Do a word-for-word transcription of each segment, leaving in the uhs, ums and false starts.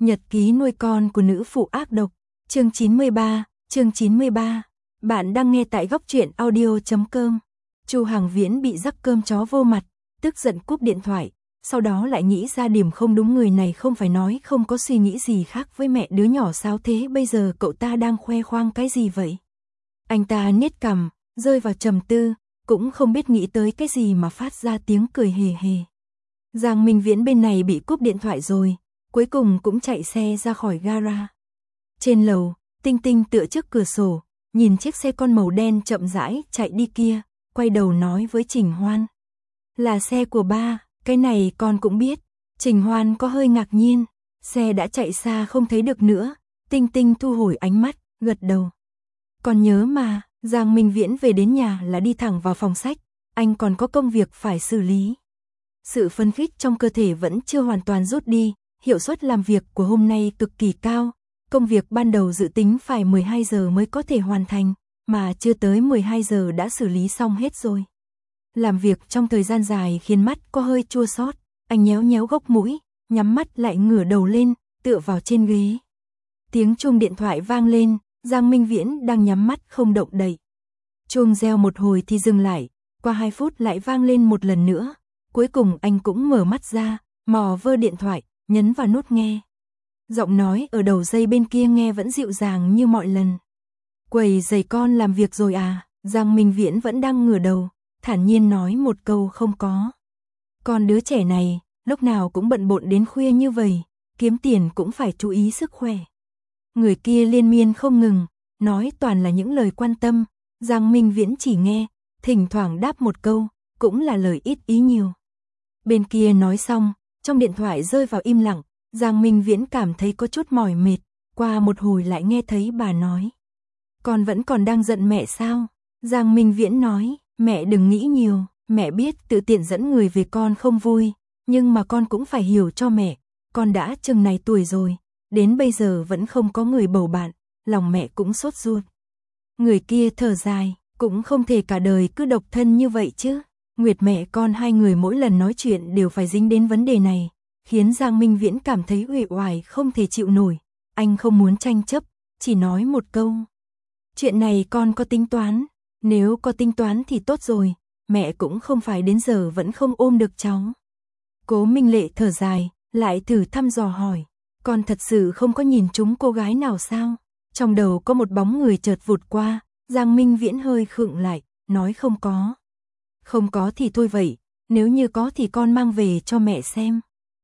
Nhật ký nuôi con của nữ phụ ác độc, chương chín mươi ba, chương chín mươi ba. Bạn đang nghe tại góc truyện audio chấm com. Chu Hàng Viễn bị rắc cơm chó vô mặt, tức giận cúp điện thoại, sau đó lại nghĩ ra điểm không đúng, người này không phải nói không có suy nghĩ gì khác với mẹ đứa nhỏ sao, thế bây giờ cậu ta đang khoe khoang cái gì vậy? Anh ta nhếch cằm, rơi vào trầm tư, cũng không biết nghĩ tới cái gì mà phát ra tiếng cười hề hề. Giang Minh Viễn bên này bị cúp điện thoại rồi, cuối cùng cũng chạy xe ra khỏi gara. Trên lầu, Tinh Tinh tựa trước cửa sổ, nhìn chiếc xe con màu đen chậm rãi chạy đi kia, quay đầu nói với Trình Hoan. Là xe của ba, cái này con cũng biết. Trình Hoan có hơi ngạc nhiên, xe đã chạy xa không thấy được nữa. Tinh Tinh thu hồi ánh mắt, gật đầu. Còn nhớ mà, Giang Minh Viễn về đến nhà là đi thẳng vào phòng sách, anh còn có công việc phải xử lý. Sự phấn khích trong cơ thể vẫn chưa hoàn toàn rút đi, hiệu suất làm việc của hôm nay cực kỳ cao. Công việc ban đầu dự tính phải mười hai giờ mới có thể hoàn thành, mà chưa tới mười hai giờ đã xử lý xong hết rồi. Làm việc trong thời gian dài khiến mắt có hơi chua xót, anh nhéo nhéo gốc mũi, nhắm mắt lại ngửa đầu lên, tựa vào trên ghế. Tiếng chuông điện thoại vang lên, Giang Minh Viễn đang nhắm mắt không động đậy. Chuông reo một hồi thì dừng lại, qua hai phút lại vang lên một lần nữa. Cuối cùng anh cũng mở mắt ra, mò vơ điện thoại, nhấn vào nút nghe. Giọng nói ở đầu dây bên kia nghe vẫn dịu dàng như mọi lần. Quầy giày con làm việc rồi à? Giang Minh Viễn vẫn đang ngửa đầu, thản nhiên nói một câu không có. Con đứa trẻ này, lúc nào cũng bận bộn đến khuya như vậy, kiếm tiền cũng phải chú ý sức khỏe. Người kia liên miên không ngừng, nói toàn là những lời quan tâm, Giang Minh Viễn chỉ nghe, thỉnh thoảng đáp một câu, cũng là lời ít ý nhiều. Bên kia nói xong, trong điện thoại rơi vào im lặng, Giang Minh Viễn cảm thấy có chút mỏi mệt, qua một hồi lại nghe thấy bà nói. Con vẫn còn đang giận mẹ sao? Giang Minh Viễn nói, mẹ đừng nghĩ nhiều, mẹ biết tự tiện dẫn người về con không vui, nhưng mà con cũng phải hiểu cho mẹ, con đã chừng này tuổi rồi, đến bây giờ vẫn không có người bầu bạn, lòng mẹ cũng sốt ruột. Người kia thở dài, cũng không thể cả đời cứ độc thân như vậy chứ. Nguyệt mẹ con hai người mỗi lần nói chuyện đều phải dính đến vấn đề này, khiến Giang Minh Viễn cảm thấy uể oải không thể chịu nổi. Anh không muốn tranh chấp, chỉ nói một câu. Chuyện này con có tính toán, nếu có tính toán thì tốt rồi, mẹ cũng không phải đến giờ vẫn không ôm được cháu. Cố Minh Lệ thở dài, lại thử thăm dò hỏi, con thật sự không có nhìn trúng cô gái nào sao? Trong đầu có một bóng người chợt vụt qua, Giang Minh Viễn hơi khựng lại, nói không có. Không có thì thôi vậy, nếu như có thì con mang về cho mẹ xem.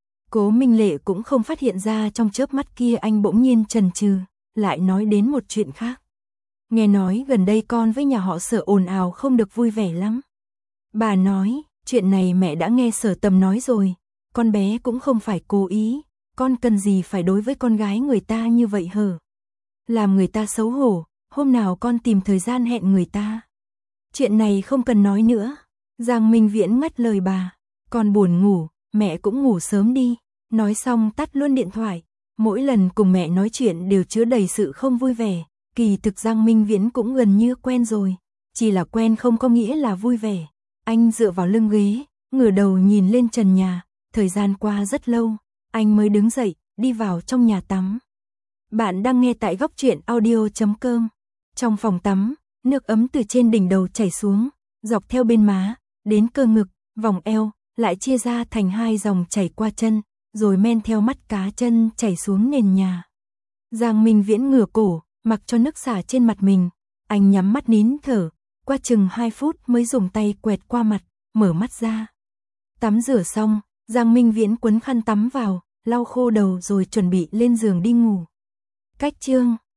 Cố Minh Lệ cũng không phát hiện ra trong chớp mắt kia anh bỗng nhiên chần chừ, lại nói đến một chuyện khác. Nghe nói gần đây con với nhà họ Sở ồn ào không được vui vẻ lắm. Bà nói, chuyện này mẹ đã nghe Sở Tầm nói rồi, con bé cũng không phải cố ý, con cần gì phải đối với con gái người ta như vậy hở? Làm người ta xấu hổ, hôm nào con tìm thời gian hẹn người ta. Chuyện này không cần nói nữa. Giang Minh Viễn ngắt lời bà, con buồn ngủ, mẹ cũng ngủ sớm đi. Nói xong tắt luôn điện thoại, mỗi lần cùng mẹ nói chuyện đều chứa đầy sự không vui vẻ, kỳ thực Giang Minh Viễn cũng gần như quen rồi, chỉ là quen không có nghĩa là vui vẻ. Anh dựa vào lưng ghế, ngửa đầu nhìn lên trần nhà, thời gian qua rất lâu, anh mới đứng dậy, đi vào trong nhà tắm. Bạn đang nghe tại góc truyện audio chấm com. Trong phòng tắm, nước ấm từ trên đỉnh đầu chảy xuống, dọc theo bên má, đến cơ ngực, vòng eo, lại chia ra thành hai dòng chảy qua chân, rồi men theo mắt cá chân chảy xuống nền nhà. Giang Minh Viễn ngửa cổ, mặc cho nước xả trên mặt mình, anh nhắm mắt nín thở, qua chừng hai phút mới dùng tay quẹt qua mặt, mở mắt ra. Tắm rửa xong, Giang Minh Viễn quấn khăn tắm vào, lau khô đầu rồi chuẩn bị lên giường đi ngủ. Cách chương